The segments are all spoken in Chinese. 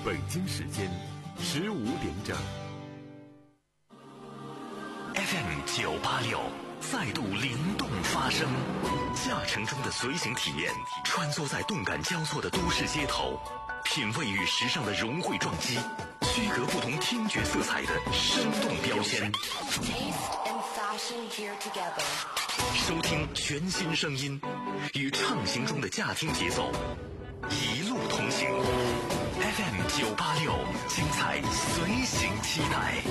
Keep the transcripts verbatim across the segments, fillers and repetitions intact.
北京时间十五点整。 F M 九八六再度灵动发声，驾乘中的随行体验，穿梭在动感交错的都市街头，品味与时尚的融汇撞击，区隔不同听觉色彩的生动标签。收听全新声音，与畅行中的驾听节奏，一路同行。F M 九八六，精彩随行期待。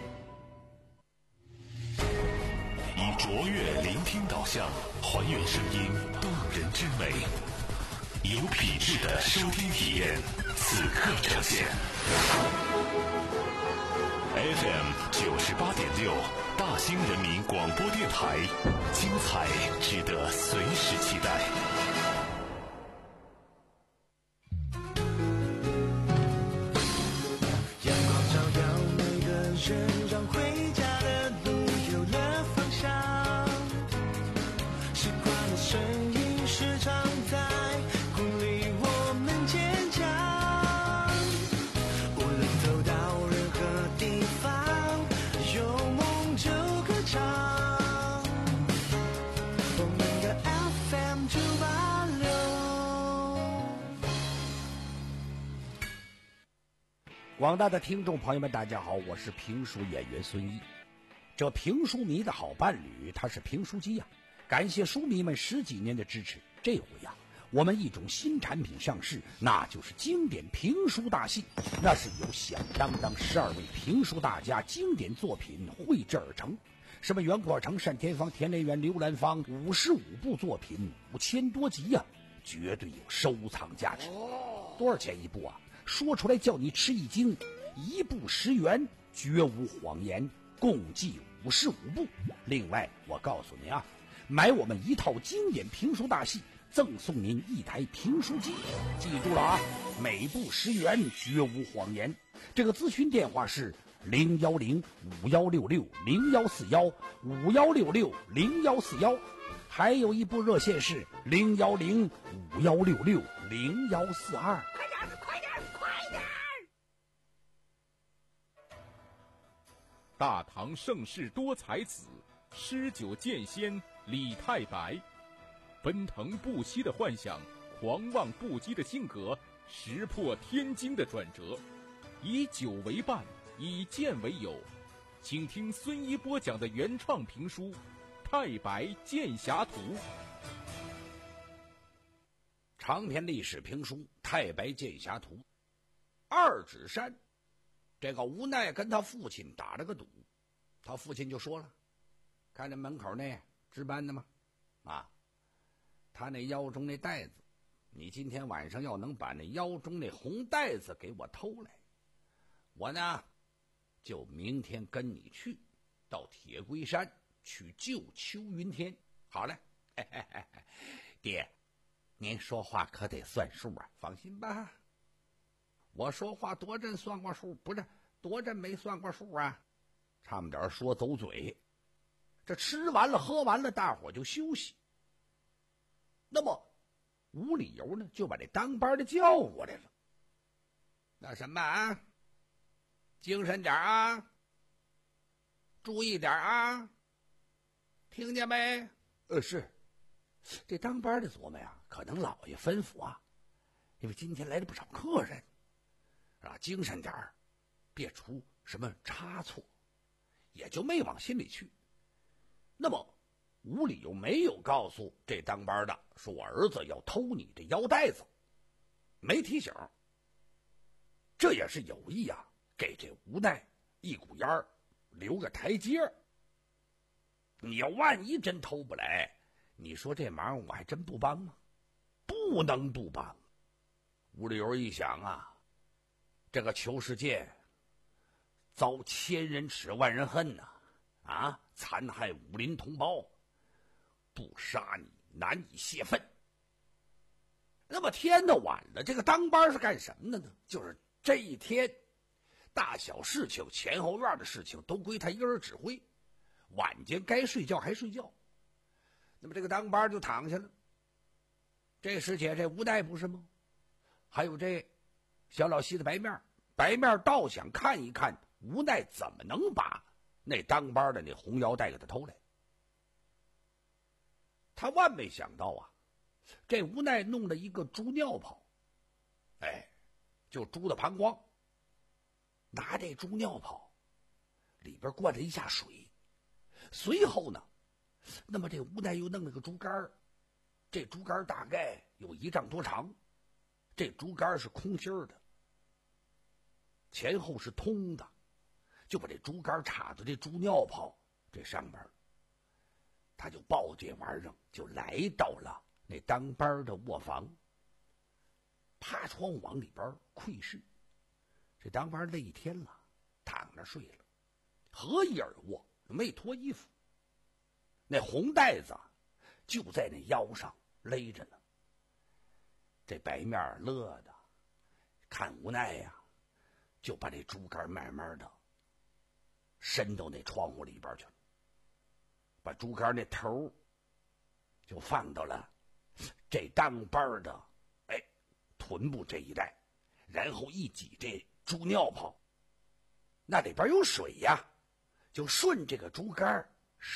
以卓越聆听导向，还原声音动人之美，有品质的收听体验，此刻呈现。F M 九十八点六，大兴人民广播电台，精彩值得随时期待。 阳光照耀每个人，让回家的路有了方向。时光的身影时常在鼓励我们坚强。无论走到任何地方，有梦就歌唱。我们的 F M 九八六。 广大的听众朋友们，大家好，我是评书演员孙一。这评书迷的好伴侣，他是评书机呀、啊。感谢书迷们十几年的支持，这回呀、啊，我们一种新产品上市，那就是经典评书大戏。那是由响当当十二位评书大家经典作品绘制而成，什么袁阔成、单田芳、田连元、刘兰芳，五十五部作品，五千多集呀、啊，绝对有收藏价值。多少钱一部啊？说出来叫你吃一惊，一部十元，绝无谎言，共计五十五部。另外，我告诉你啊，买我们一套经典评书大戏，赠送您一台评书机。记住了啊，每部十元，绝无谎言。这个咨询电话是零幺零五幺六六零幺四幺五幺六六零幺四幺，还有一部热线是零幺零五幺六六零幺四二。 大唐盛世多才子，诗酒剑仙李太白，奔腾不息的幻想，狂妄不羁的性格，石破天惊的转折，以酒为伴，以剑为友。请听孙一播讲的原创评书《太白剑侠图》。 长篇历史评书《太白剑侠图》。二指山这个无奈跟他父亲打了个赌，他父亲就说了，看着门口那值班的吗？啊，他那腰中那带子，你今天晚上要能把那腰中那红带子给我偷来，我呢就明天跟你去到铁龟山去救邱云天。好嘞，嘿嘿嘿嘿，爹，您说话可得算数啊，放心吧。我说话多真算过数，不是多真没算过数啊，差不点说走嘴。这吃完了喝完了，大伙就休息。那么无理由呢，就把这当班的叫过来了。那什么啊，精神点啊，注意点啊，听见没？呃，是。这当班的琢磨呀，可能老爷吩咐啊，因为今天来了不少客人啊，精神点儿，别出什么差错，也就没往心里去。那么无理由没有告诉这当班的，说我儿子要偷你这腰带子，没提醒，这也是有意啊，给这无奈一股烟儿留个台阶。你要万一真偷不来，你说这忙我还真不帮吗？不能不帮。吴理由一想啊，这个裘世界遭千人耻万人恨呐、啊，啊，残害武林同胞，不杀你难以泄愤。那么天都晚了，这个当班是干什么的呢？就是这一天大小事情，前后院的事情都归他一个人指挥，晚间该睡觉还睡觉。那么这个当班就躺下了。这时节这无奈不是吗？还有这小老西的白面，白面倒想看一看无奈怎么能把那当班的那红腰带给他偷来。他万没想到啊，这无奈弄了一个猪尿泡，哎，就猪的膀胱，拿这猪尿泡里边灌了一下水，随后呢，那么这无奈又弄了个竹竿，这竹竿大概有一丈多长，这竹竿是空心的，前后是通的，就把这竹竿插到这猪尿泡这上边，他就抱这玩意儿就来到了那当班的卧房，趴窗户往里边窥视。这当班累一天了，躺着睡了，合衣而卧，没脱衣服，那红带子就在那腰上勒着呢。这白面乐的看无奈呀、啊，就把这竹竿慢慢的伸到那窗户里边去了，把竹竿那头就放到了这当班的哎臀部这一带，然后一挤这猪尿泡，那里边有水呀，就顺这个竹竿，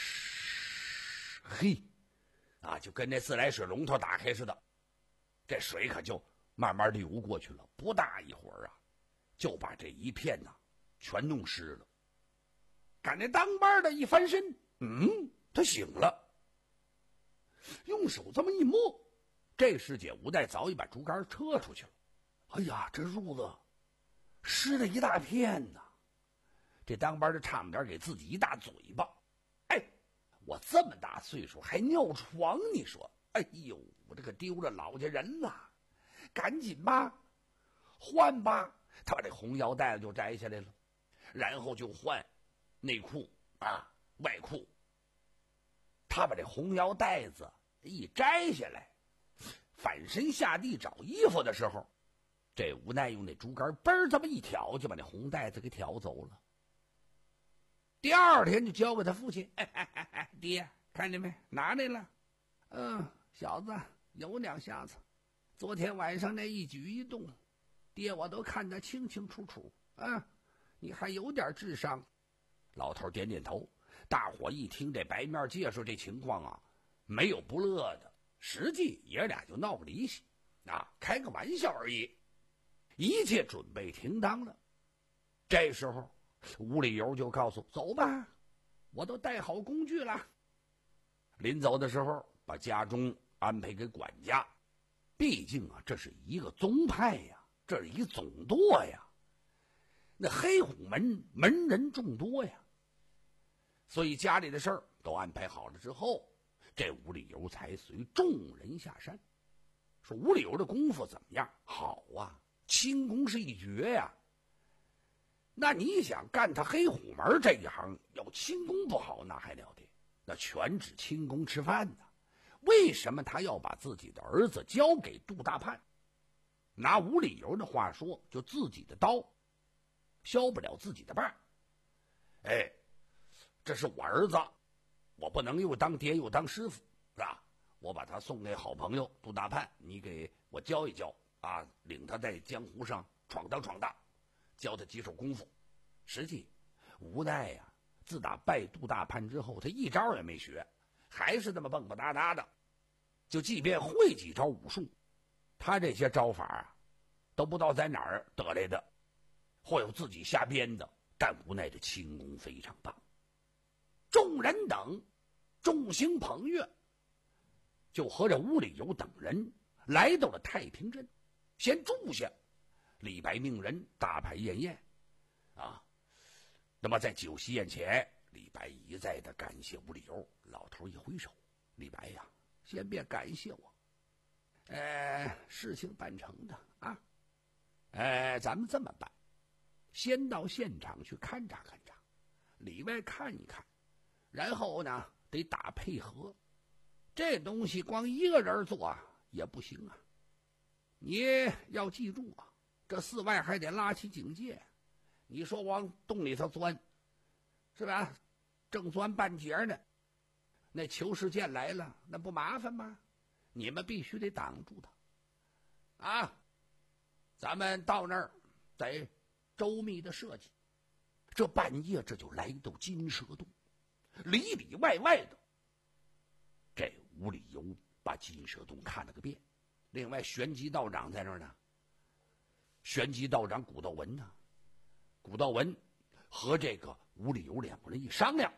嘿，啊，就跟那自来水龙头打开似的，这水可就慢慢流过去了。不大一会儿啊，就把这一片呢全弄湿了。赶那当班的一翻身，嗯，他醒了，用手这么一摸，这时节无奈早已把竹竿撤出去了。哎呀，这褥子湿了一大片呐！这当班的差不点给自己一大嘴巴。哎，我这么大岁数还尿床，你说，哎呦，我这可丢了老家人了！赶紧吧，换吧。他把这红腰带子就摘下来了，然后就换内裤啊，外裤。他把这红腰带子一摘下来，反身下地找衣服的时候，这无奈用那竹竿嘣这么一挑，就把那红带子给挑走了。第二天就交给他父亲，哎哎哎哎，爹，看见没？拿来了。嗯，小子有两下子，昨天晚上那一举一动，爹我都看得清清楚楚啊，你还有点智商。老头点点头。大伙一听这白面介绍这情况啊，没有不乐的，实际爷俩就闹个离奇啊，开个玩笑而已。一切准备停当了。这时候吴理由就告诉走吧，我都带好工具了。临走的时候把家中安排给管家，毕竟啊这是一个宗派呀，这是一总舵呀，那黑虎门门人众多呀，所以家里的事儿都安排好了之后，这吴理由才随众人下山。说吴理由的功夫怎么样？好啊，轻功是一绝呀。那你想干他黑虎门这一行，要轻功不好那还了得，那全指轻功吃饭呢。为什么他要把自己的儿子交给杜大判？拿吴理由的话说，就自己的刀削不了自己的把。哎，这是我儿子，我不能又当爹又当师傅，是吧？我把他送给好朋友杜大判，你给我教一教啊，领他在江湖上闯荡闯荡，教他几手功夫。实际无奈呀、啊，自打拜杜大判之后，他一招也没学，还是那么蹦蹦哒哒的。就即便会几招武术，他这些招法啊，都不知道在哪儿得来的，或有自己瞎编的。但无奈的轻功非常棒。众人等众星捧月，就和着吴理由等人来到了太平镇，先住下。李白命人大排宴宴啊。那么在酒席宴前，李白一再的感谢吴理由。老头一挥手，李白呀，先别感谢我，呃，事情办成的啊，呃，咱们这么办，先到现场去勘察勘察，里外看一看，然后呢得打配合。这东西光一个人做啊也不行啊，你要记住啊，这四外还得拉起警戒。你说往洞里头钻，是吧？正钻半截呢，那裘世健来了，那不麻烦吗？你们必须得挡住他啊！ 咱们到那儿得周密的设计。这半夜这就来到金蛇洞，里里外外的，这无理由把金蛇洞看了个遍。另外玄吉道长在那儿呢，玄吉道长古道文呢，古道文和这个无理由两个人一商量，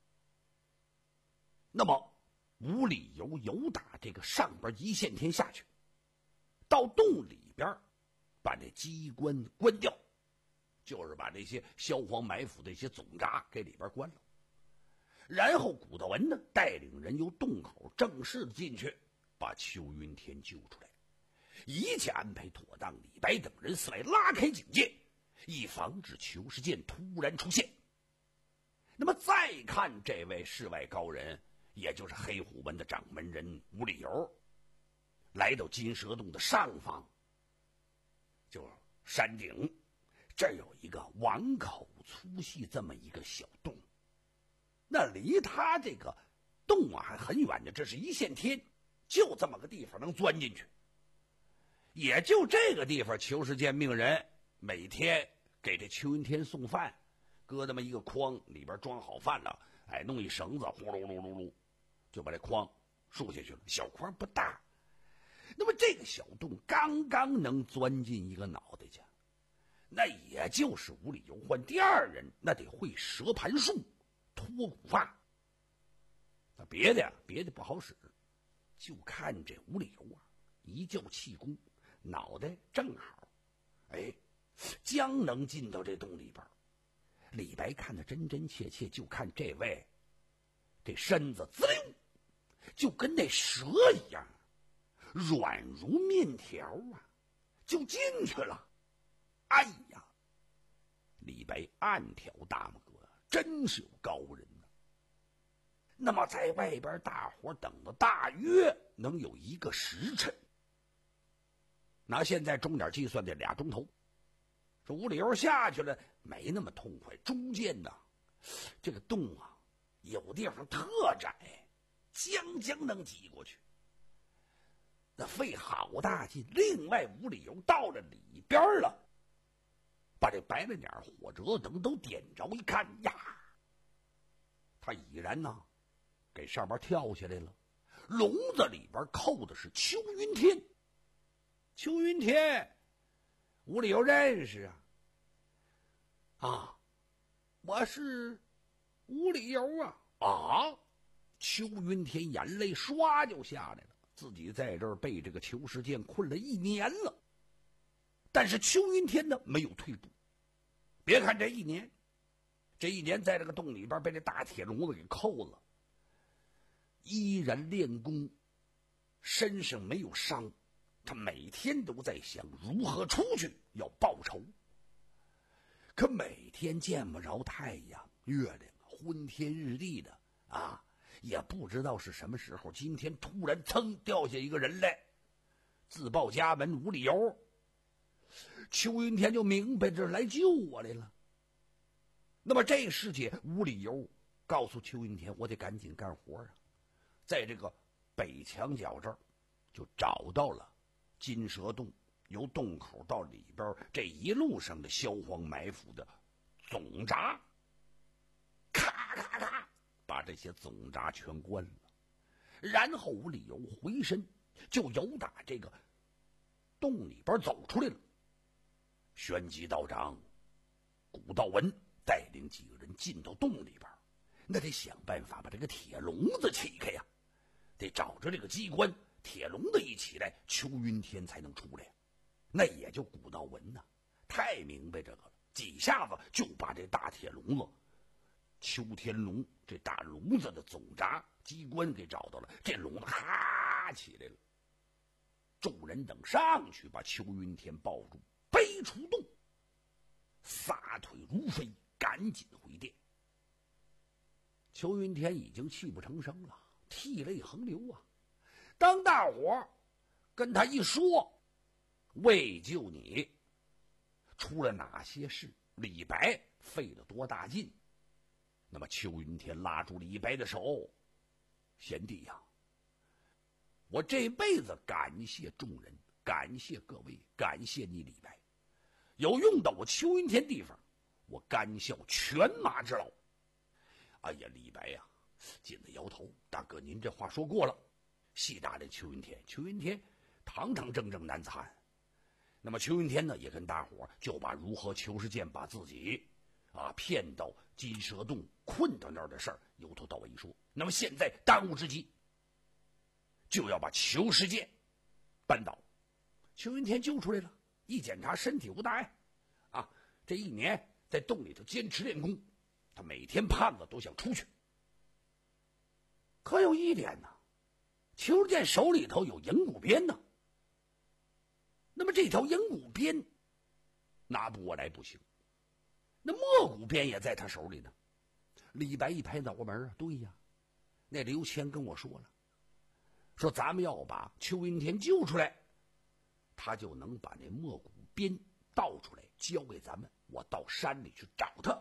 那么无理由由打这个上边一线天下去，到洞里边把这机关关掉，就是把这些消防埋伏的一些总闸给里边关了。然后古道文呢带领人由洞口正式的进去，把邱云天救出来，一切安排妥当。李白等人四来拉开警戒，以防止裘世剑突然出现。那么再看这位世外高人，也就是黑虎门的掌门人无理由，来到金蛇洞的上方，就山顶，这有一个碗口粗细这么一个小洞，那离他这个洞啊还很远的，这是一线天，就这么个地方能钻进去。也就这个地方，裘世剑命人每天给这邱云天送饭，搁那么一个筐，里边装好饭了，哎，弄一绳子，呼噜噜噜噜，就把这筐竖下去了。小筐不大，那么这个小洞刚刚能钻进一个脑袋去，那也就是无理由换第二人，那得会蛇盘术、脱骨发。那别的呀，别的不好使，就看这无理由啊，一较气功，脑袋正好，哎，将能进到这洞里边。李白看得真真切切，就看这位，这身子滋溜，就跟那蛇一样，软如面条啊，就进去了。哎呀，李白暗挑大拇哥，真是有高人呐。那么在外边大伙等了大约能有一个时辰，拿现在钟点计算得俩钟头。这无理由下去了，没那么痛快。中间呢，这个洞啊，有地方特窄，将将能挤过去，那费好大劲。另外无理由到了里边了，把这白了点火折等都点着，一看呀，他已然呢给上边跳下来了。笼子里边扣的是邱云天。邱云天无理由认识啊，啊，我是无理由啊啊！邱云天眼泪唰就下来了，自己在这儿被这个裘世剑困了一年了，但是邱云天呢没有退步。别看这一年，这一年在这个洞里边被这大铁笼子给扣了，依然练功，身上没有伤。他每天都在想如何出去要报仇，可每天见不着太阳月亮，昏天日地的啊，也不知道是什么时候，今天突然噌掉下一个人来，自报家门无理由。邱云天就明白这来救我来了。那么这世界无理由告诉邱云天，我得赶紧干活啊。在这个北墙角这儿就找到了金蛇洞，由洞口到里边这一路上的消防埋伏的总闸，咔咔咔把这些总闸全关了。然后无理由回身就由打这个洞里边走出来了。玄吉道长古道文带领几个人进到洞里边，那得想办法把这个铁笼子起开呀，得找着这个机关，铁笼子一起来，邱云天才能出来。那也就古道文呐、啊，太明白这个了，几下子就把这大铁笼子邱天龙这大笼子的总闸机关给找到了。这笼子哈起来了，众人等上去把邱云天抱住，背出洞，撒腿如飞，赶紧回殿。邱云天已经泣不成声了，涕泪横流啊。当大伙跟他一说为救你出了哪些事，李白费了多大劲，那么邱云天拉住李白的手，贤弟呀，我这辈子感谢众人，感谢各位，感谢你李白。 有用到我邱云天地方，我甘效犬马之劳。哎呀，李白呀、啊，紧着摇头，大哥您这话说过了，戏打这邱云天，邱云天堂堂正正男子汉。那么邱云天呢，也跟大伙就把如何裘世健把自己啊骗到金蛇洞困到那儿的事儿由头到尾一说。那么现在当务之急就要把裘世健扳倒。邱云天救出来了，一检查身体无大碍啊，这一年在洞里头坚持练功，他每天盼着都想出去。可有一点呢，裘世健手里头有银骨鞭呢。那么这条银骨鞭拿不过来不行，那墨骨鞭也在他手里呢。李白一拍脑门啊，对呀，那刘谦跟我说了，说咱们要把邱云天救出来，他就能把那墨骨鞭倒出来交给咱们，我到山里去找他。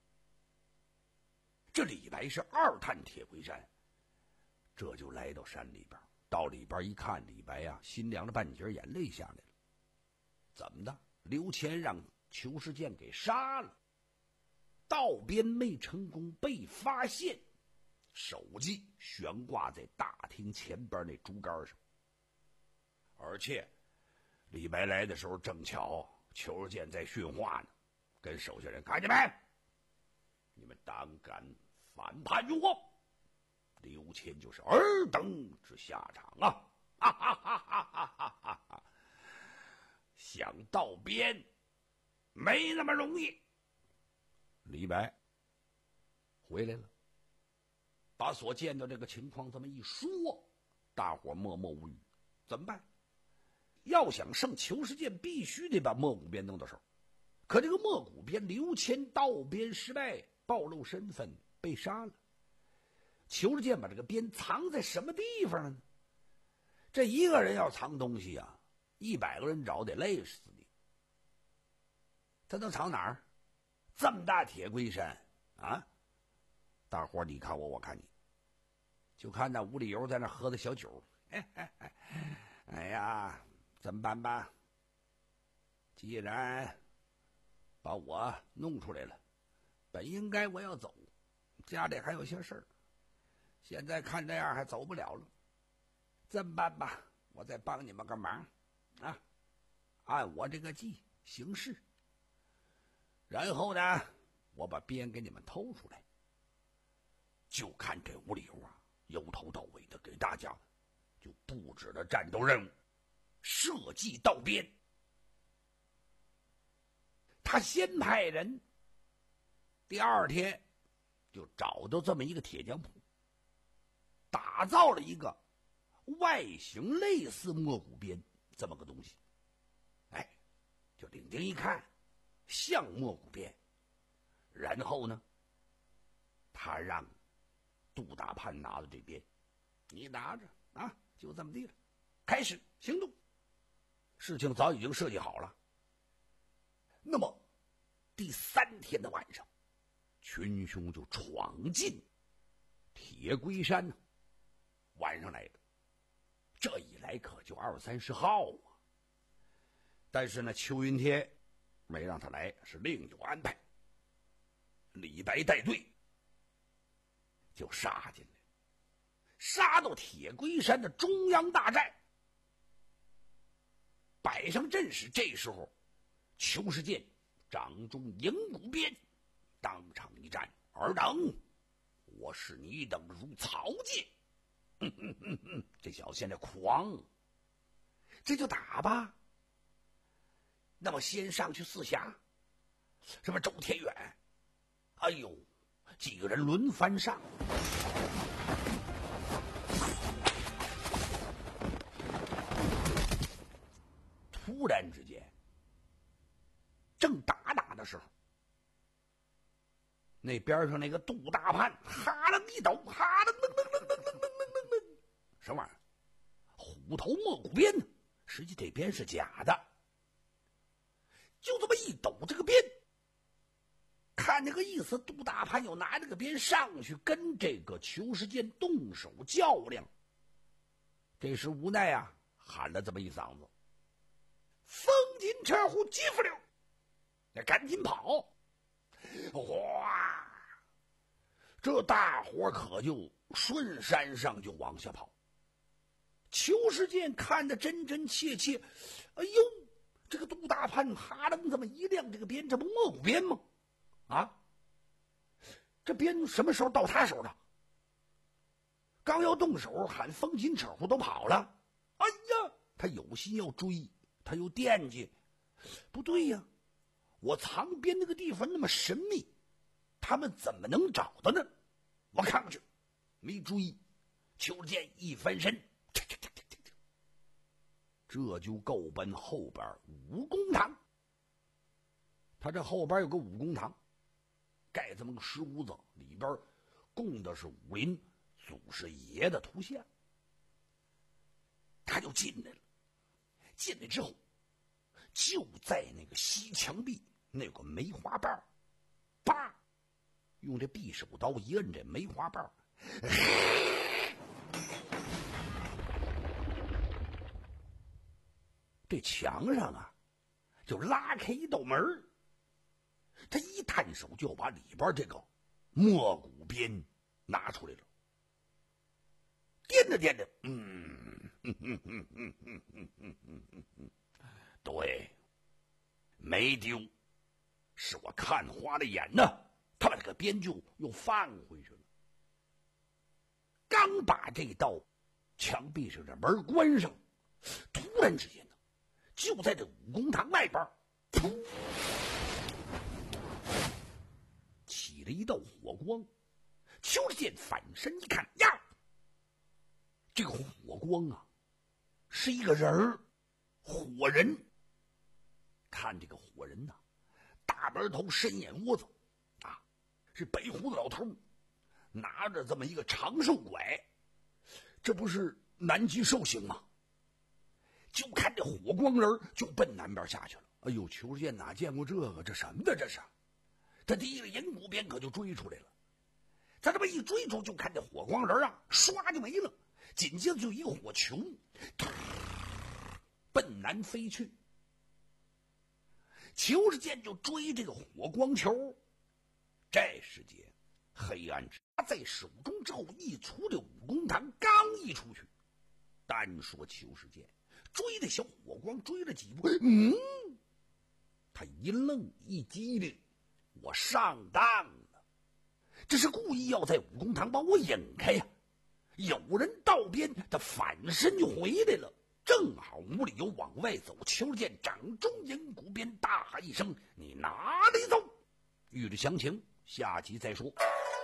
这李白是二探铁龟山，这就来到山里边，到里边一看，李白呀、啊、心凉了半截，眼泪下来了。怎么的？刘谦让裘世健给杀了，盗鞭没成功，被发现，手机悬挂在大厅前边那竹竿上。而且李白来的时候正巧裘世健在训话呢，跟手下人看见没？你们胆敢反叛于我，刘谦就是尔等之下场啊！哈哈哈哈哈哈哈哈！想盗鞭没那么容易。李白回来了，把所见到这个情况这么一说，大伙默默无语。怎么办？要想胜裘世健，必须得把墨骨鞭弄到手。可这个墨骨鞭，刘谦盗鞭失败，暴露身份，被杀了。裘世健把这个鞭藏在什么地方了呢？这一个人要藏东西啊，一百个人找得累死你。他能藏哪儿？这么大铁龟山啊！大伙儿你看我，我看你，就看那吴理由在那喝的小酒。哎哎哎，哎呀，怎么办吧？既然把我弄出来了，本应该我要走，家里还有些事儿，现在看这样还走不了了。这么办吧，我再帮你们个忙啊，按我这个计行事。然后呢，我把鞭给你们偷出来。就看这吴理由啊，由头到尾的给大家就布置了战斗任务，设计盗鞭。他先派人，第二天就找到这么一个铁匠铺，打造了一个外形类似墨骨鞭这么个东西。哎，就定睛一看，像墨骨鞭。然后呢，他让杜大潘拿着这鞭，你拿着啊，就这么地了，开始行动。事情早已经设计好了。那么第三天的晚上，群雄就闯进铁龟山呢。晚上来的，这一来可就二三十号啊。但是呢，邱云天没让他来，是另有安排。李白带队就杀进来，杀到铁龟山的中央大寨，摆上阵势。这时候裘世健掌中银骨鞭，当场一战，尔等，我视你等如草芥。嗯嗯嗯嗯，这小子现在狂，这就打吧。那么先上去四侠，什么周天远，哎呦，几个人轮番上。突然之间，正打打的时候，那边上那个杜大潘哈了一抖，哈了噔噔噔噔噔噔噔噔，什么玩意儿？虎头墨骨鞭呢？实际这鞭是假的。就这么一抖这个鞭，看那个意思，杜大潘又拿这个鞭上去跟这个裘世健动手较量。这时无奈啊，喊了这么一嗓子：风金车户吉福溜！ 赶紧跑！哗，这大伙可就顺山上就往下跑。裘世健看得真真切切，哎呦，这个杜大潘哈楞这么一亮，这个鞭，这不蘑菇鞭吗？啊，这鞭什么时候到他手上？刚要动手，喊风琴扯胡都跑了。哎呀，他有心要追，他又惦记，不对呀，我藏鞭那个地方那么神秘，他们怎么能找到呢？我看过去，没注意。裘世健一翻身，这就够奔后边武功堂。他这后边有个武功堂，盖这么个石屋子，里边供的是武林祖师爷的图像。他就进来了，进来之后，就在那个西墙壁那有个梅花瓣，叭，用这匕首刀一摁这梅花瓣，这墙上啊就拉开一道门，他一探手就把里边这个蘑菇鞭拿出来了，掂着掂着，嗯，哼哼哼哼哼哼哼哼哼，对，没丢，是我看花了眼呢。他把这个鞭就又放回去了。刚把这道墙壁上的门关上，突然之间呢，就在这武功堂外边，噗，起了一道火光。裘世健反身一看，呀，这个火光啊，是一个人儿，火人。看这个火人呐、啊，大门头，深眼窝子，啊，是白胡子老头，拿着这么一个长寿拐，这不是南极寿星吗？就看这火光人就奔南边下去了。哎呦，裘世健哪见过这个？这什么的？这是？他第一个银骨鞭可就追出来了。他这么一追出，就看这火光人啊，唰就没了。紧接着就一个火球，奔南飞去。裘世健就追这个火光球。这时间黑暗他在手中之后一出这武功堂，刚一出去，单说裘世健追的小火光追了几步，嗯，他一愣一激灵，我上当了，这是故意要在武功堂把我引开呀。有人到边，他反身就回来了，正好屋里有往外走。裘世健掌中银骨鞭，大喊一声：“你哪里走？”欲知详情，下集再说。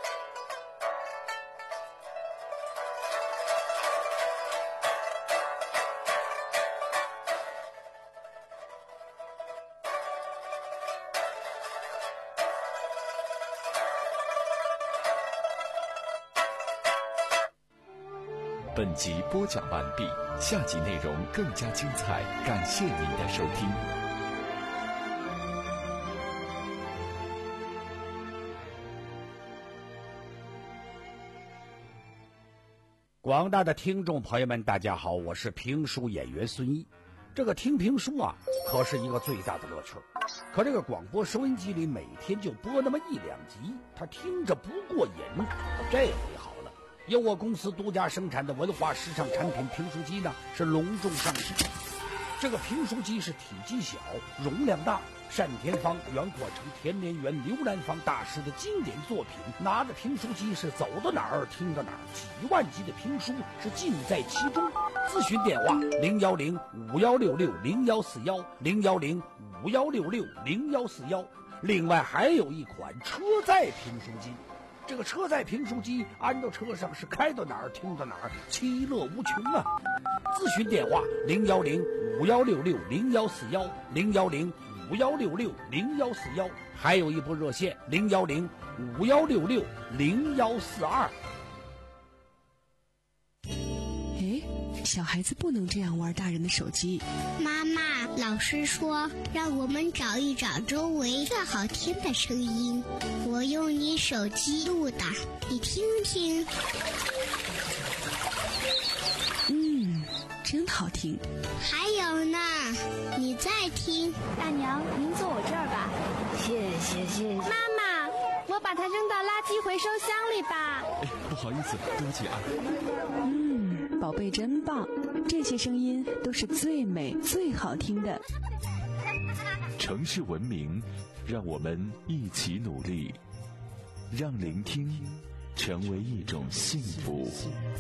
本集播讲完毕，下集内容更加精彩，感谢您的收听。 广大的听众朋友们，大家好，我是评书演员孙一。这个听评书啊，可是一个最大的乐趣。可这个广播收音机里每天就播那么一两集，他听着不过瘾。这回好了，由我公司独家生产的文化时尚产品评书机呢，是隆重上市。这个评书机是体积小，容量大，单田芳、袁阔成、田连元、刘兰芳大师的经典作品。拿着评书机是走到哪儿听到哪儿，几万集的评书是尽在其中。咨询电话零幺零五幺六六零幺四幺零幺零五幺六六零幺四幺。另外还有一款车载评书机。这个车载评书机安到车上是开到哪儿听到哪儿，其乐无穷啊！咨询电话零幺零五幺六六零幺四幺零幺零五幺六六零幺四幺，还有一部热线零幺零五幺六六零幺四二。 哎，小孩子不能这样玩大人的手机。 妈妈，老师说让我们找一找周围最好听的声音，我用你手机录的，你听听。 嗯，真好听。 还有呢，你再听。 大娘，您坐我这儿吧。 谢谢。 妈妈，我把它扔到垃圾回收箱里吧。 哎，不好意思，对不起啊。 嗯，宝贝真棒，这些声音都是最美最好听的。 城市文明，让我们一起努力，让聆听成为一种幸福。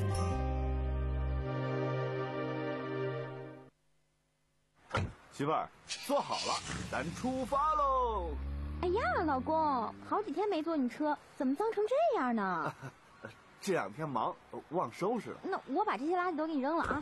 媳妇儿，坐好了，咱出发喽！ 哎呀，老公，好几天没坐你车，怎么脏成这样呢？ 这两天忙，忘收拾了。 那我把这些垃圾都给你扔了啊！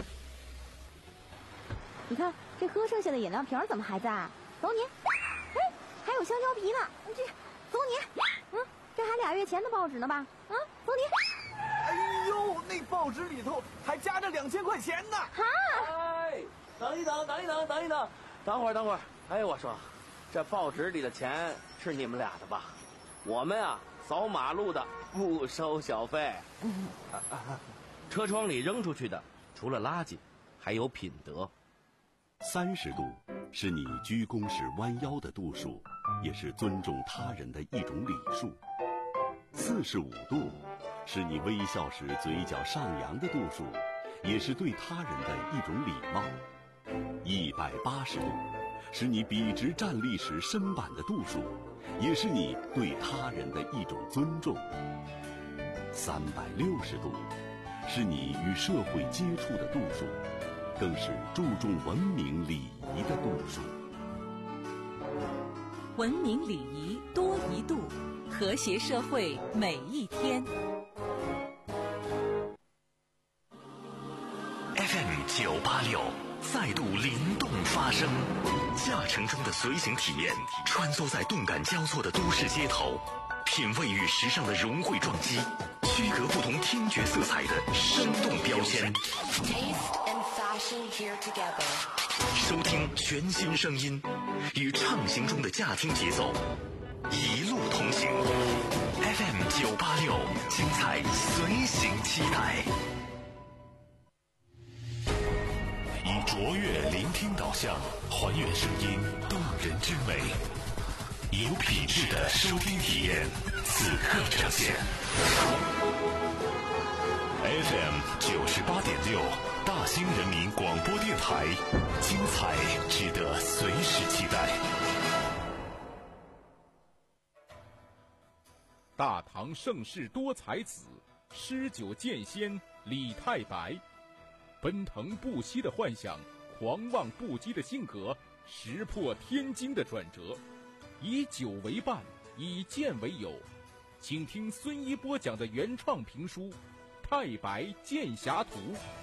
你看这喝剩下的饮料瓶怎么还在？走你！哎，还有香蕉皮呢，这走你！嗯，这还俩月前的报纸呢吧？啊，走你！ 哎呦，那报纸里头还夹着两千块钱呢！ 哈！ 哎，等一等，等一等，等一等，等会儿，等会儿。哎，我说，这报纸里的钱是你们俩的吧？我们啊，扫马路的不收小费。 嗯、车窗里扔出去的，除了垃圾，还有品德。 三十度是你鞠躬时弯腰的度数，也是尊重他人的一种礼数。四十五度是你微笑时嘴角上扬的度数，也是对他人的一种礼貌。一百八十度是你笔直站立时身板的度数，也是你对他人的一种尊重。三百六十度是你与社会接触的度数，更是注重文明礼仪的度数。 文明礼仪多一度，和谐社会每一天。 F M 九八六再度灵动发声，驾乘中的随行体验，穿梭在动感交错的都市街头，品味与时尚的融汇撞击，区隔不同听觉色彩的生动标签。收听全新声音，与畅行中的驾听节奏，一路同行。F M 九八六，精彩随行期待。以卓越聆听导向，还原声音动人之美，有品质的收听体验，此刻呈现。F M 九十八点六，大兴人民广播电台，精彩值得随时期待。 大唐盛世多才子，诗酒剑仙李太白。奔腾不息的幻想，狂妄不羁的性格，石破天惊的转折，以酒为伴，以剑为友。请听孙一波讲的原创评书《太白剑侠图》。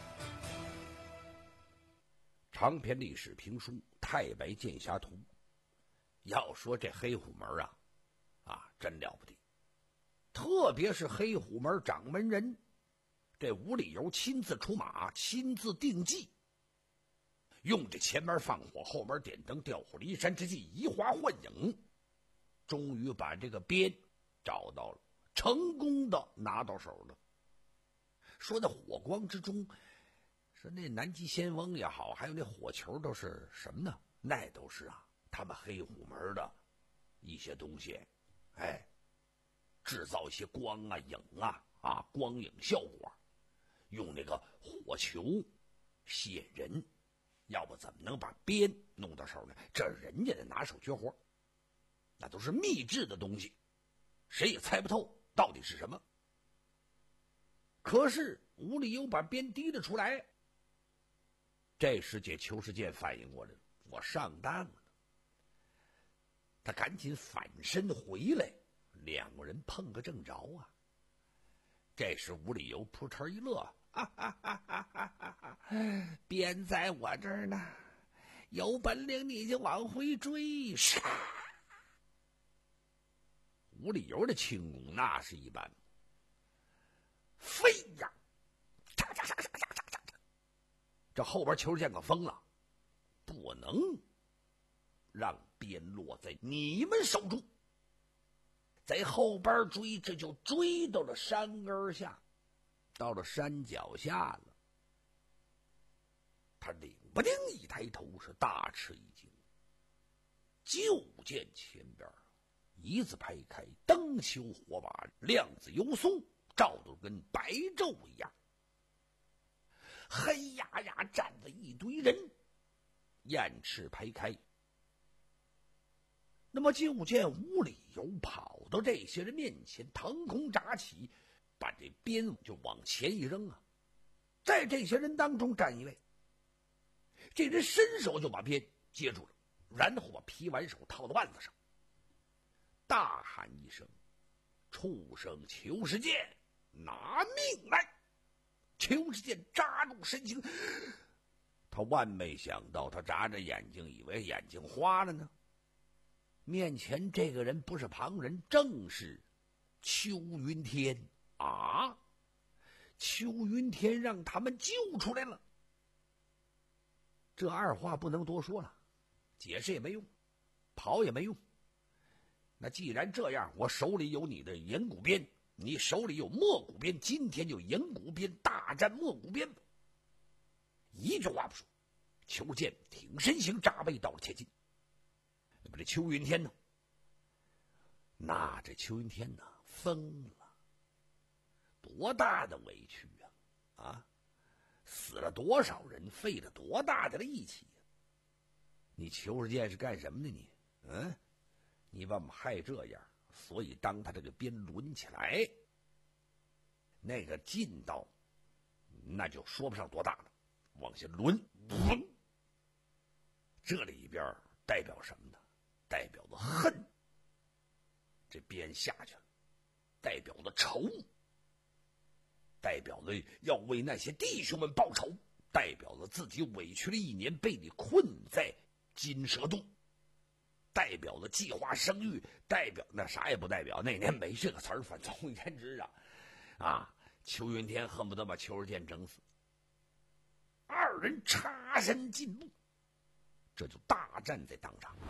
长篇历史评书《太白剑侠图》，要说这黑虎门啊，啊，真了不得。特别是黑虎门掌门人，这无理由亲自出马，亲自定计，用这前门放火，后门点灯，调虎离山之计，移花换影，终于把这个鞭找到了，成功的拿到手了。说那火光之中，说那南极仙翁也好，还有那火球都是什么呢？那都是啊，他们黑虎门的一些东西，哎，制造一些光啊、影啊、啊光影效果，用那个火球吸引人，要不怎么能把鞭弄到手呢？这人家的拿手绝活，那都是秘制的东西，谁也猜不透到底是什么。可是吴理由把鞭提了出来，这时这邱世健反应过来了，我上当了。他赶紧反身回来，两个人碰个正着啊。这时吴理由扑哧一乐，哈哈哈哈哈哈，鞭在我这儿呢，有本领你就往回追。唰，吴理由的轻功那是一般，飞呀，嚓嚓嚓嚓嚓嚓嚓，这后边邱世健可疯了，不能让鞭落在你们手中。在后边追，这就追到了山根下，到了山脚下了。他领不丁一抬头，是大吃一惊，就见前边一字排开，灯球火把，亮子游松，照得跟白昼一样。黑压压站着一堆人，燕翅排开。那么就见吴里游跑到这些人面前，腾空扎起，把这鞭就往前一扔啊！在这些人当中站一位，这人伸手就把鞭接住了，然后把皮挽手套到腕子上，大喊一声：“畜生裘世健，拿命来！”裘世健扎住身形，他万没想到，他眨着眼睛，以为眼睛花了呢。面前这个人不是旁人，正是邱云天啊！邱云天让他们救出来了。这二话不能多说了，解释也没用，跑也没用。那既然这样，我手里有你的银骨鞭，你手里有墨骨鞭，今天就银骨鞭大战墨骨鞭吧。一句话不说，邱健挺身形扎背到了前进。那么这邱云天呢？那这邱云天呢？疯了！多大的委屈啊！啊，死了多少人，费了多大的力气呀、啊！你邱世健是干什么的你？嗯，你把我们害这样，所以当他这个鞭抡起来，那个劲道，那就说不上多大了，往下抡，抡，这里边代表什么呢？代表着恨，这鞭下去了；代表着仇，代表着要为那些弟兄们报仇；代表着自己委屈了一年，被你困在金蛇洞；代表着计划生育；代表那啥也不代表，那年没这个词儿，反正总而言之啊，啊，邱云天恨不得把邱世健整死。二人插身进步，这就大战在当场。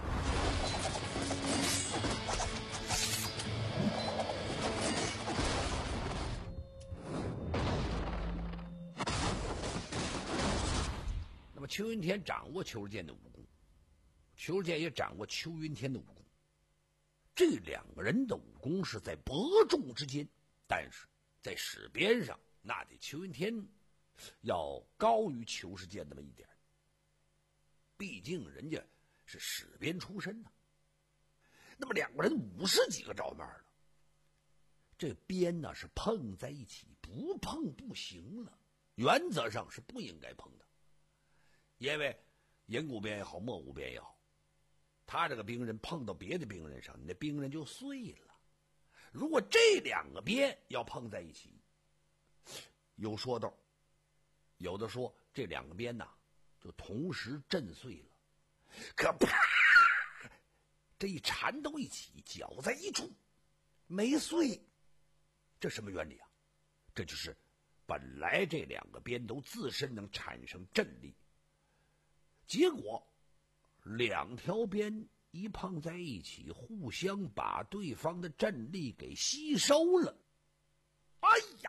那么邱云天掌握邱世健的武功，邱世健也掌握邱云天的武功，这两个人的武功是在伯仲之间，但是在史鞭上，那得邱云天要高于邱世健那么一点，毕竟人家是史鞭出身的。那么两个人五十几个照面了，这鞭呢是碰在一起，不碰不行了，原则上是不应该碰的。因为银骨鞭也好，墨骨鞭也好，他这个兵刃碰到别的兵刃上，你的兵刃就碎了。如果这两个鞭要碰在一起，有说道，有的说这两个鞭呐就同时震碎了，可啪，这一缠到一起，搅在一处，没碎，这什么原理啊？这就是本来这两个鞭都自身能产生震力，结果两条鞭一碰在一起，互相把对方的震力给吸收了。哎呀！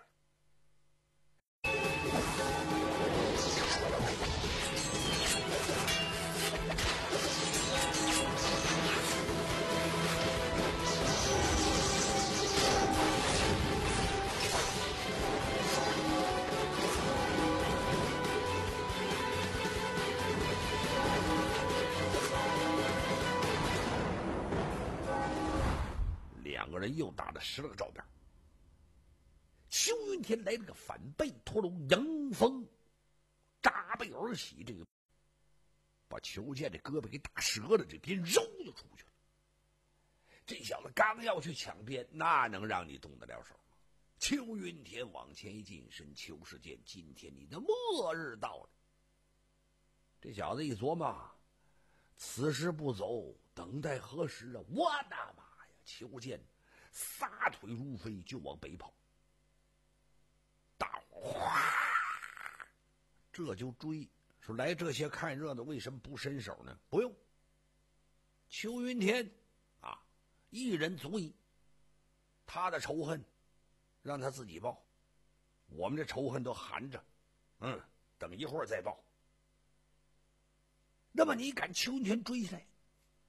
两个人又打了十来个照面，邱云天来了个反背陀螺迎风扎背而起，这个把邱健这胳膊给打折了，这鞭揉就出去了。这小子刚要去抢鞭，那能让你动得了手吗？邱云天往前一近身，邱世健，今天你的末日到了。这小子一琢磨，此时不走，等待何时啊？我的妈呀！邱健撒腿如飞就往北跑，大伙哗这就追。说来这些看热闹为什么不伸手呢？不用，邱云天啊，一人足矣。他的仇恨让他自己报，我们这仇恨都含着，嗯，等一会儿再报。那么你赶邱云天追来，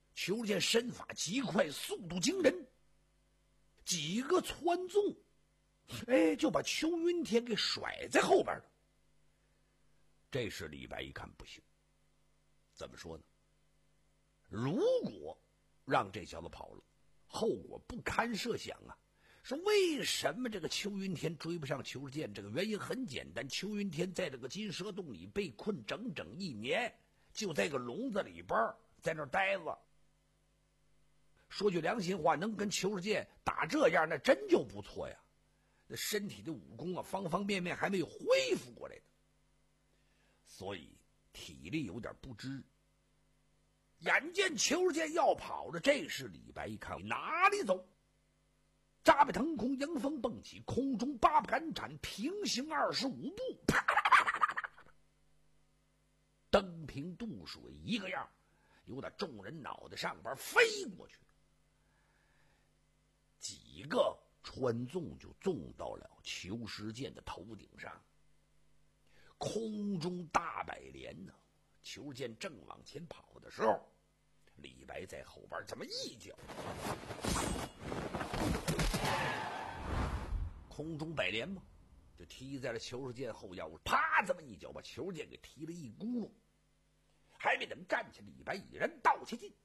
裘建身法极快，速度惊人，几个窜纵，哎，就把邱云天给甩在后边了。这时李白一看不行，怎么说呢？如果让这小子跑了，后果不堪设想啊！说为什么这个邱云天追不上裘建？这个原因很简单，裘云天在这个金蛇洞里被困整整一年，就在个笼子里边在那儿待着。说句良心话，能跟裘建打这样，那真就不错呀。那身体的武功啊，方方面面还没有恢复过来的，所以体力有点不支。眼见裘建要跑了，这时李白一看哪里走，扎背腾空，迎风蹦起，空中八杆斩，平行二十五步，啪啪啪啪啪啪，登平渡水一个样，由那众人脑袋上边飞过去，几个穿纵就纵到了裘时建的头顶上，空中大摆连呢。裘建正往前跑的时候，李白在后边这么一脚，空中摆连嘛，就踢在了裘时建后腰，啪，这么一脚把裘时建给踢了一咕噜。还没等站起，李白已然倒下去，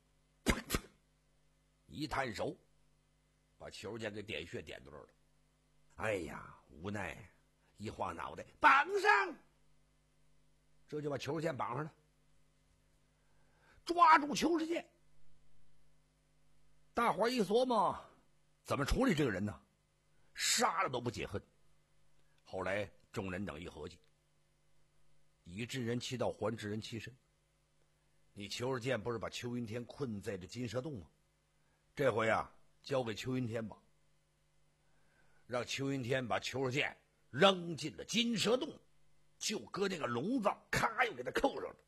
一探手，把裘时建给点穴点到这儿了。哎呀，无奈一晃脑袋，绑上，这就把裘时建绑上了。抓住裘时建，大伙儿一琢磨，怎么处理这个人呢？杀了都不解恨。后来众人等一合计，以治人其道，还治人其身。你裘时建不是把邱云天困在这金蛇洞吗？这回啊，交给邱云天吧，让邱云天把裘时建扔进了金蛇洞，就搁那个笼子，咔又给他扣上了。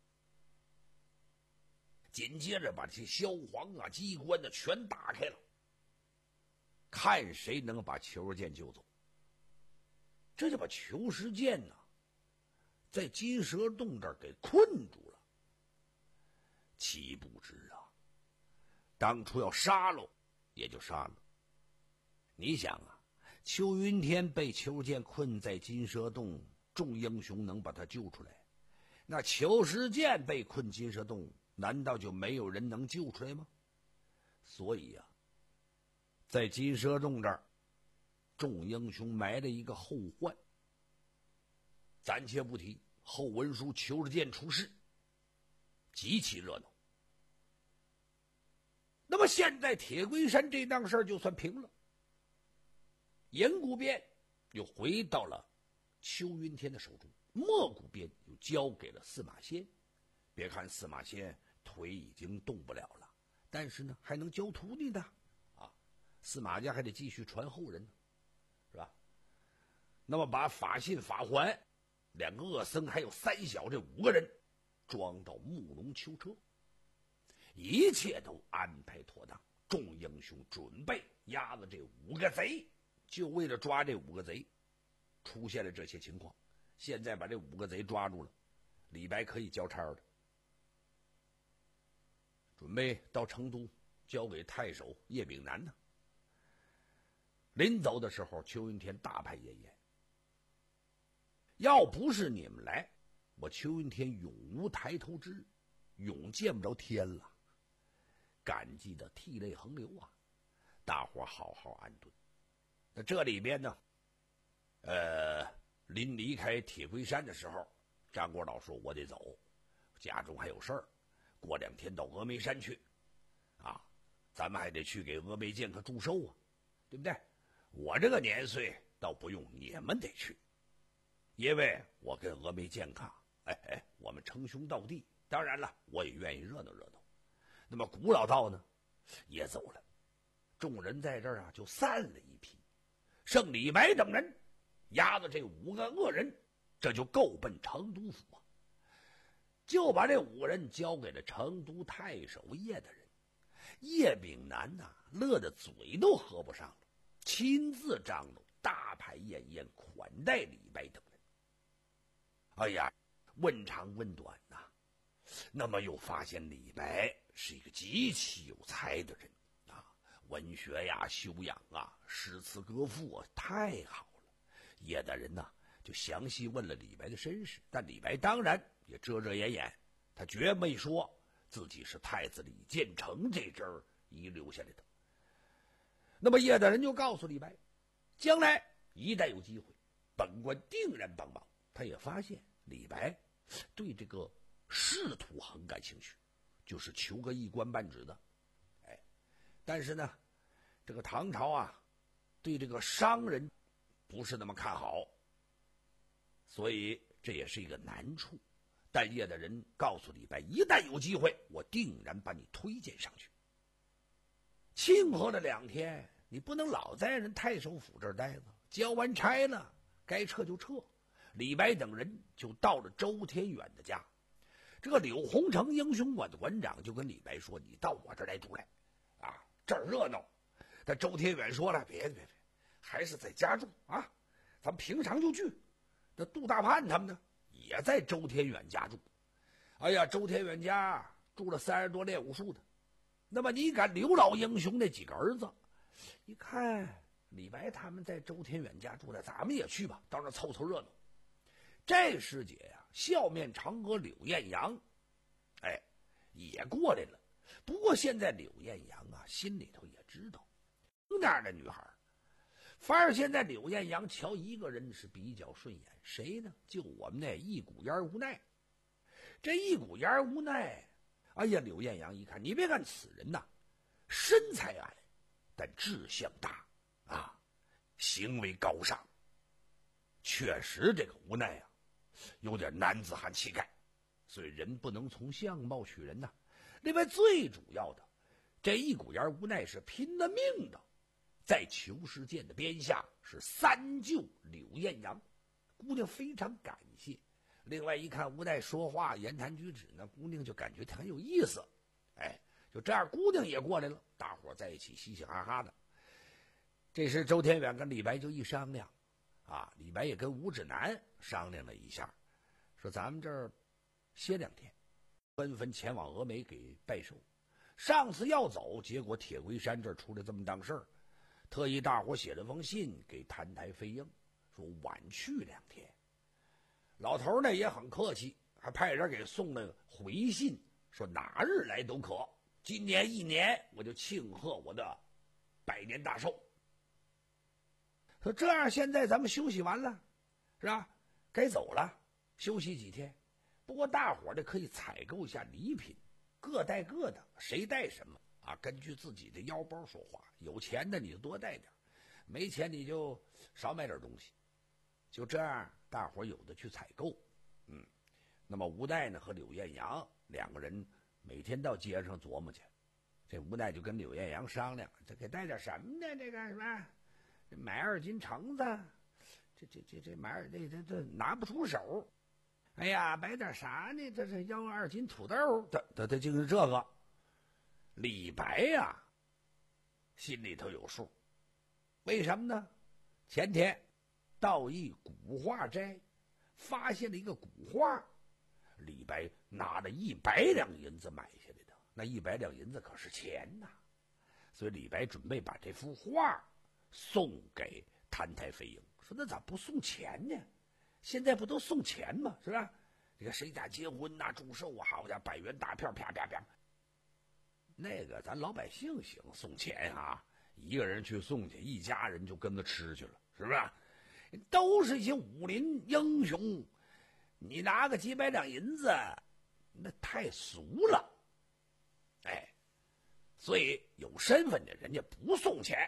紧接着把这些萧黄啊、机关呢全打开了，看谁能把裘时建救走。这就把裘时建呢，在金蛇洞这儿给困住了。岂不知啊，当初要杀喽，也就杀了。你想啊，邱云天被裘建困在金蛇洞，众英雄能把他救出来，那裘时建被困金蛇洞，难道就没有人能救出来吗？所以啊，在金蛇洞这儿，众英雄埋了一个后患。暂且不提，后文书裘时建出事，极其热闹。那么现在铁龟山这档事儿就算平了，银谷边又回到了邱云天的手中，墨谷边又交给了司马迁。别看司马迁腿已经动不了了，但是呢还能教徒弟的啊，司马家还得继续传后人呢，是吧？那么把法信、法环两个恶僧还有三小这五个人装到木龙囚车，一切都安排妥当。众英雄准备押了这五个贼，就为了抓这五个贼，出现了这些情况。现在把这五个贼抓住了，李白可以交差了，准备到成都交给太守叶秉南呢。临走的时候，邱云天大派言言，要不是你们来，我邱云天永无抬头之日，永见不着天了。感激的涕泪横流啊！大伙好好安顿。那这里边呢，呃，临离开铁龟山的时候，张国老说：“我得走，家中还有事儿，过两天到峨眉山去，啊，咱们还得去给峨眉剑客祝寿啊，对不对？我这个年岁倒不用你们得去，因为我跟峨眉剑客，哎哎，我们称兄道弟。当然了，我也愿意热闹热闹。那么古老道呢，也走了。众人在这儿啊，就散了一批，剩李白等人押的这五个恶人，这就够奔成都府啊，就把这五个人交给了成都太守叶的人。叶秉南呐、啊，乐得嘴都合不上了，亲自张罗大排宴宴款待李白等人。哎呀，问长问短呐、啊，那么又发现李白是一个极其有才的人啊，文学呀、修养啊、诗词歌赋啊，太好了。叶大人呐，就详细问了李白的身世，但李白当然也遮遮掩掩，他绝没说自己是太子李建成这支儿遗留下来的。那么叶大人就告诉李白，将来一旦有机会，本官定然帮忙。他也发现李白对这个仕途很感兴趣，就是求个一官半职的。哎，但是呢，这个唐朝啊，对这个商人不是那么看好，所以这也是一个难处。但叶大人告诉李白，一旦有机会，我定然把你推荐上去。庆贺了两天，你不能老在人太守府这儿待着，交完差了，该撤就撤。李白等人就到了周天远的家。这个柳洪城英雄馆的馆长就跟李白说：“你到我这儿来住来，啊，这儿热闹。”但周天远说了：“别别别，还是在家住啊，咱们平常就聚。”那杜大盼他们呢，也在周天远家住。哎呀，周天远家住了三十多练武术的。那么你看刘老英雄那几个儿子，一看李白他们在周天远家住的，咱们也去吧，到那凑凑热闹。这时节呀、啊，笑面嫦娥柳艳阳，哎，也过来了。不过现在柳艳阳啊，心里头也知道，那样的女孩，反而现在柳艳阳瞧一个人是比较顺眼，谁呢？就我们那一股烟无奈。这一股烟无奈，哎呀，柳艳阳一看，你别看此人呐，身材矮，但志向大啊，行为高尚。确实，这个无奈啊，有点男子汉气概，所以人不能从相貌取人呐。另外，最主要的，这一股烟无奈是拼了命的，在裘世剑的边下是三救柳艳阳，姑娘非常感谢。另外一看无奈说话言谈举止呢，姑娘就感觉很有意思。哎，就这样，姑娘也过来了，大伙在一起嘻嘻哈哈的。这时周天远跟李白就一商量啊，李白也跟吴指南商量了一下，说咱们这儿歇两天，纷纷前往峨眉给拜寿。上次要走，结果铁龟山这儿出了这么档事儿，特意大伙写了封信给澹台飞鹰，说晚去两天。老头呢也很客气，还派人给送了回信，说哪日来都可，今年一年我就庆贺我的百年大寿。说这样，现在咱们休息完了，是吧？该走了，休息几天。不过大伙儿的可以采购一下礼品，各带各的，谁带什么啊？根据自己的腰包说话。有钱的你就多带点，没钱你就少买点东西。就这样，大伙儿有的去采购。嗯，那么吴奈呢和柳艳阳两个人每天到街上琢磨去。这吴奈就跟柳艳阳商量，这给带点什么呢？这个什么？买二斤橙子，这这这这买二这这这拿不出手。哎呀，买点啥呢？这是要二斤土豆，这这这就是这个。李白呀、啊，心里头有数。为什么呢？前天到一古画斋，发现了一个古画，李白拿了一百两银子买下来的。那一百两银子可是钱呐，所以李白准备把这幅画送给澹台飞鹰，说那咋不送钱呢？现在不都送钱吗？是吧？你看谁家结婚呐、啊、祝寿啊，好家伙，百元大票，啪啪啪。那个咱老百姓行，送钱啊，一个人去送去，一家人就跟着吃去了，是不是？都是一些武林英雄，你拿个几百两银子，那太俗了。哎，所以有身份的人家不送钱。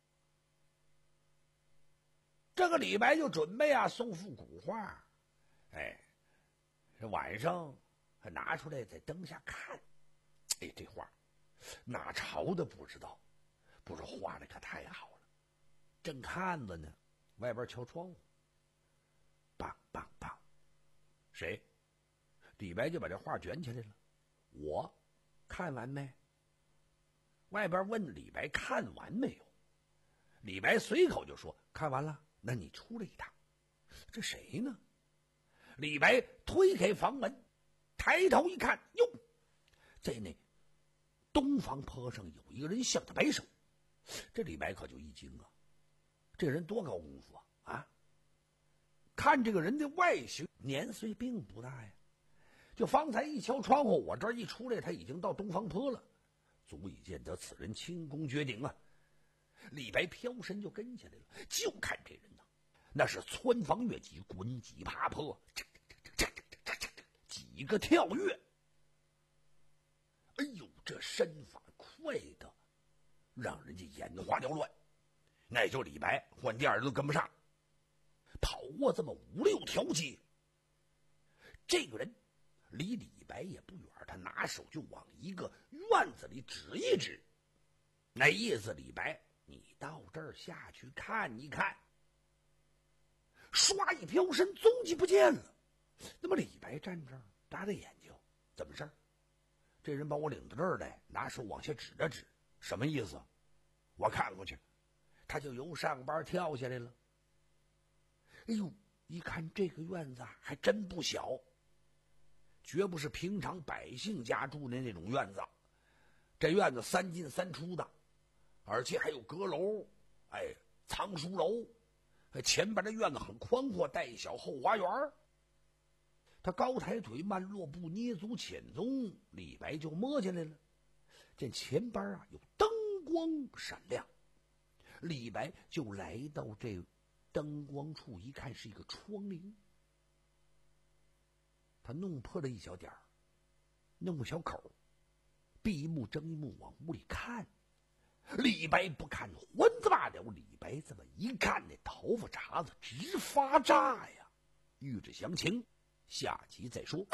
这个李白就准备啊送幅古画，哎，这晚上还拿出来在灯下看，哎，这画哪朝的不知道，不是画的可太好了。正看着呢，外边敲窗户，梆梆梆，谁？李白就把这画卷起来了。我看完没？外边问李白看完没有？李白随口就说看完了。那你出来一趟，这谁呢？李白推开房门，抬头一看，哟，在那东方坡上有一个人向他摆手。这李白可就一惊啊，这人多高功夫啊！啊，看这个人的外形，年岁并不大呀。就方才一敲窗户，我这一出来，他已经到东方坡了，足以见得此人轻功绝顶啊！李白飘身就跟下来了，就看这人呐，那是蹿房跃起，滚几爬坡，几个跳跃。哎呦，这身法快的，让人家眼花缭乱。那就李白换第二人都跟不上，跑过这么五六条街。这个人离李白也不远，他拿手就往一个院子里指一指，那意思李白，你到这儿下去看一看。唰一飘身，踪迹不见了。那么李白站这儿眨眨眼睛，怎么事儿？这人把我领到这儿来，拿手往下指了指，什么意思？我看过去，他就由上边跳下来了。哎呦，一看这个院子还真不小，绝不是平常百姓家住的那种院子。这院子三进三出的，而且还有阁楼，哎，藏书楼。前边的院子很宽阔，带小后花园。他高抬腿，慢落步，捏足潜踪，李白就摸进来了。见前边啊有灯光闪亮，李白就来到这灯光处，一看是一个窗棂。他弄破了一小点儿，弄个小口，闭一目睁一目往屋里看。李白不看还子罢了，李白这么一看，那头发茬子直发炸呀！欲知详情，下集再说。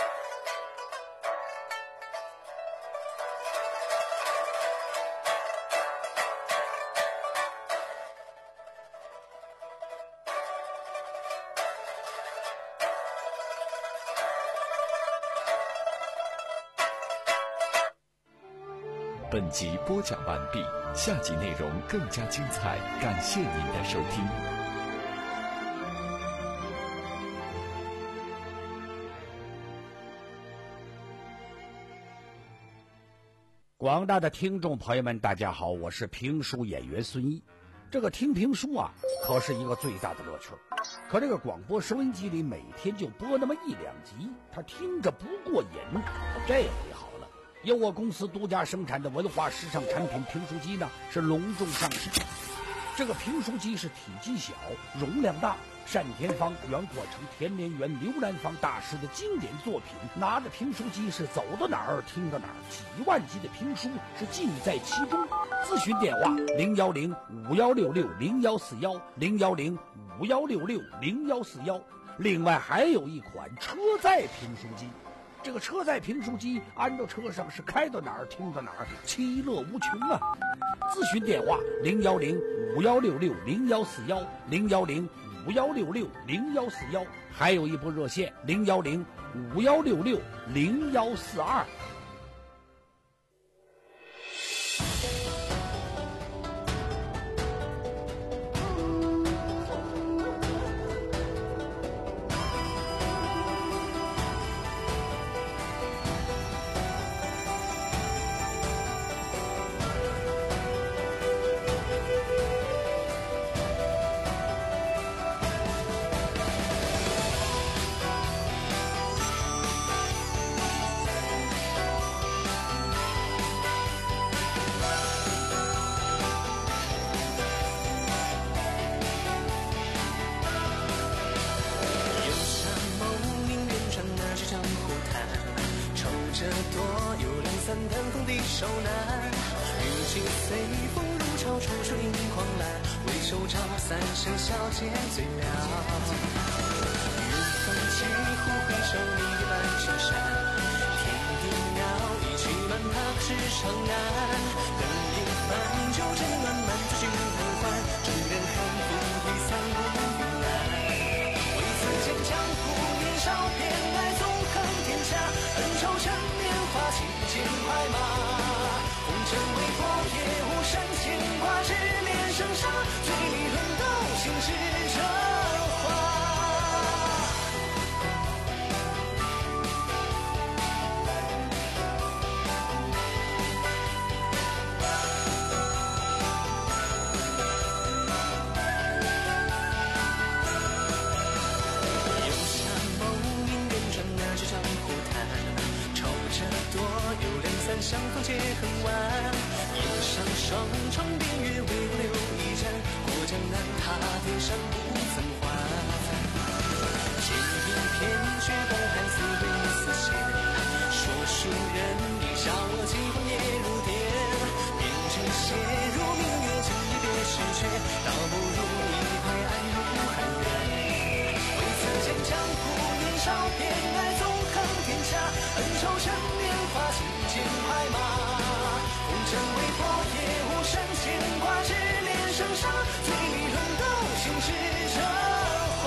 本集播讲完毕，下集内容更加精彩，感谢您的收听。 广大的听众朋友们，大家好，我是评书演员孙一。这个听评书啊，可是一个最大的乐趣。可这个广播收音机里每天就播那么一两集，他听着不过瘾。这回好了，由我公司独家生产的文化时尚产品评书机呢，是隆重上市。这个评书机是体积小，容量大，单田芳、袁阔成、田连元、刘兰芳大师的经典作品。拿着评书机是走到哪儿听到哪儿，几万集的评书是尽在其中。咨询电话零幺零五幺六六零幺四幺零幺零五幺六六零幺四幺。另外还有一款车载评书机。这个车载评书机安到车上是开到哪儿听到哪儿，其乐无穷啊！咨询电话零幺零五幺六六零幺四幺零幺零五幺六六零幺四幺，还有一部热线零幺零五幺六六零幺四二。 手难，云气随风如潮，出水映狂澜。为手照三生小姐最妙。云风起，忽回首，你的满青山。天地鸟，一曲满踏至长安。等一番酒斟满满，醉君贪欢。众人看风推散入云南。为此间江湖年少，偏爱纵横天下。恩仇趁年华，轻剑快马。身为破叶无声牵挂，执念生杀，醉论斗心是这话。 窗边月，微流一盏，过江南，踏天山不曾还。千叶片雪东寒，似对似线，说书人笔下我几番夜如电，变成血如明月，今一别时却倒不如一回爱如寒渊。为此间江湖年少偏爱纵横天下，恩仇趁年华，轻剑拍马，红尘为破也无神牵挂，只恋生杀，醉里论斗，心事这话。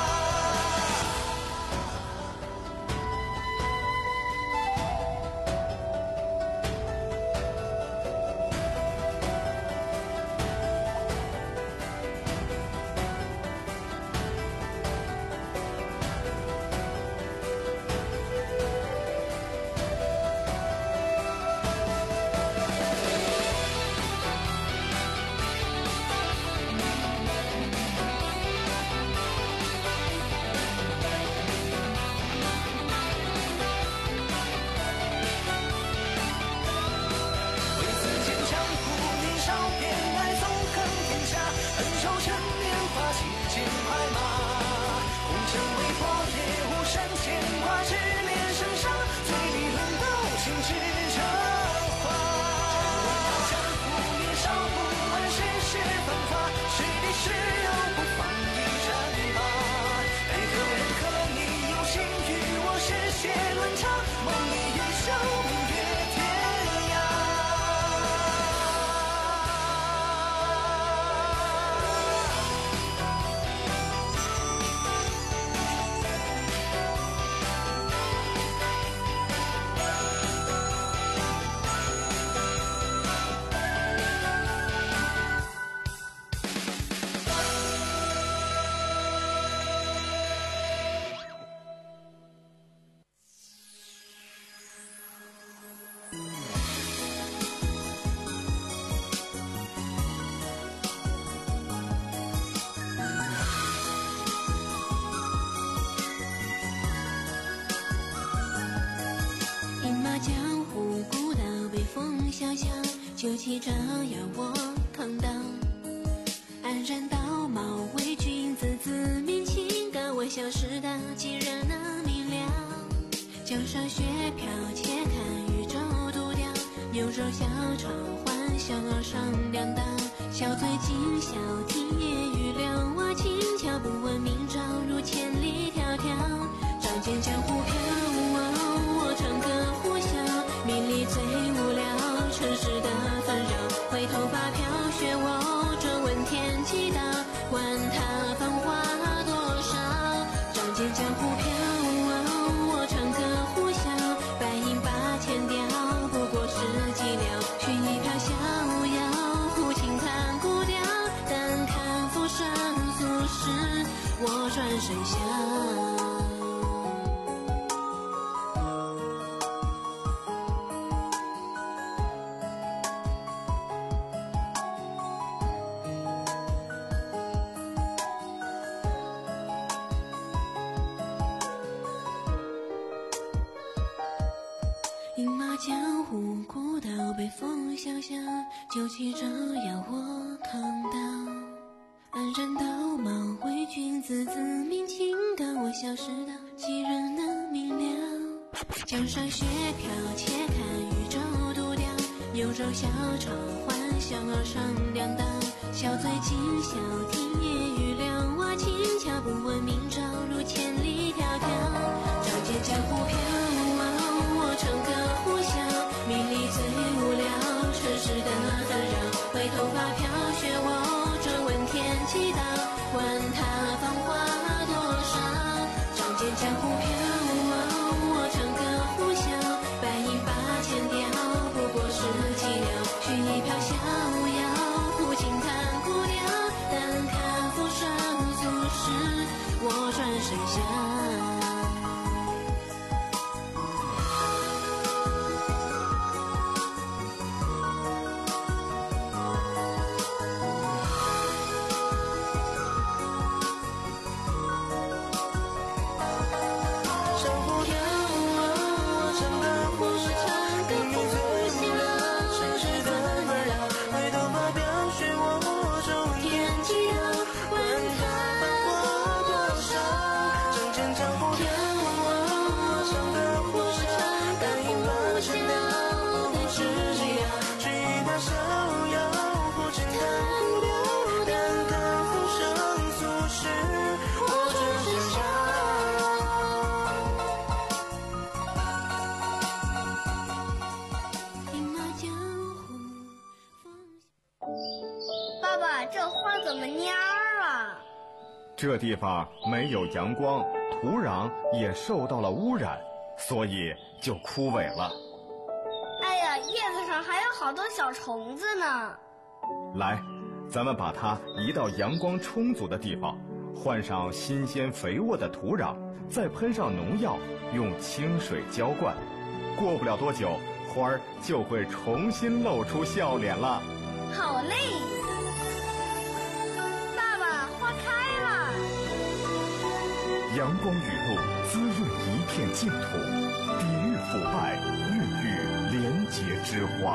酒旗招摇我扛当，安然道貌为君子，自命清高，微笑时的既然那明了。江上雪飘，且看渔舟独钓，牛肉小炒欢笑而上两道，小醉今宵听夜雨流啊，轻巧不闻明朝，如千里迢迢。仗剑江湖飘啊，我唱歌呼啸，名利最无聊，尘世的纷扰，回头把飘雪我转问天几道，管他繁华多少。仗剑江湖飘啊，我唱歌呼啸，白银八千雕，不过是寂寥。寻一飘逍遥，抚琴弹古调，但看浮生俗世，我转身笑。饮马江湖，古道北风萧萧，酒旗招摇我扛当，安然道貌为君子，自命清高，我消失的几人能明了。江上雪飘，且看渔舟独钓，牛肉小炒欢笑而上两道，小醉今宵听夜雨流啊，轻巧不闻明朝，如千里迢迢。仗剑江湖飘啊，我唱歌呼啸，名利最无聊，尘世的纷扰，回头把飘雪我转问天几道，管他繁华多少。仗剑江湖飘啊，我唱歌呼啸，白银八千雕，不过是寂寥。寻一飘逍遥，抚琴弹古调，但看浮生俗世，我转身笑。 爸爸，这花怎么蔫儿啊？ 这地方没有阳光，土壤也受到了污染，所以就枯萎了。 哎呀，叶子上还有好多小虫子呢。 来，咱们把它移到阳光充足的地方，换上新鲜肥沃的土壤，再喷上农药，用清水浇灌。过不了多久，花儿就会重新露出笑脸了。 好嘞！爸爸，花开了。 阳光雨露滋润一片净土，抵御腐败，孕育廉洁之花。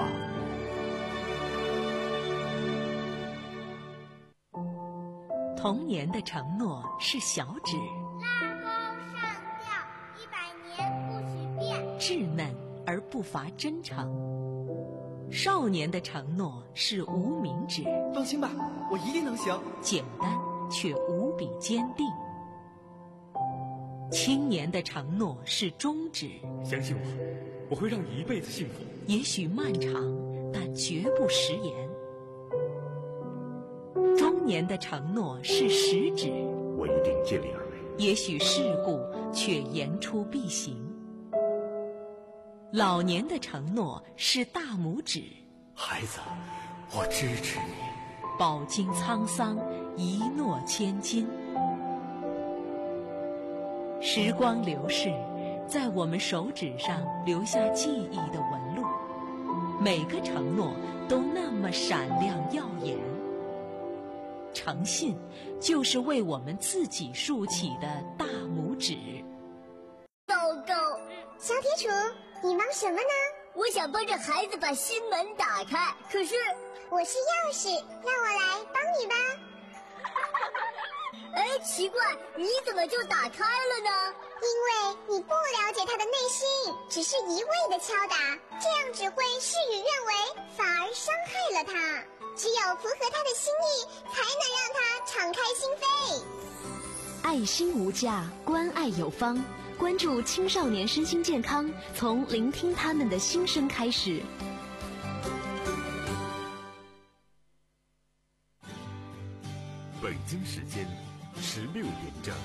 童年的承诺是小指， 拉钩上吊，一百年不许变。 稚嫩而不乏真诚。少年的承诺是无名指， 放心吧，我一定能行。 简单却无比坚定。青年的承诺是中指， 相信我，我会让你一辈子幸福。 也许漫长，但绝不食言。中年的承诺是食指， 我一定尽力而为。 也许世故，却言出必行。老年的承诺是大拇指， 孩子，我支持你。 饱经沧桑，一诺千金。时光流逝，在我们手指上留下记忆的纹路，每个承诺都那么闪亮耀眼。诚信就是为我们自己竖起的大拇指。 狗狗， 小铁杵，你忙什么呢？ 我想帮着孩子把心门打开，可是我是钥匙，让我来帮你吧。 哎，奇怪，你怎么就打开了呢？ 因为你不了解他的内心，只是一味的敲打，这样只会事与愿违，反而伤害了他。只有符合他的心意，才能让他敞开心扉。 爱心无价，关爱有方。关注青少年身心健康，从聆听他们的心声开始。 北京时间十六点整。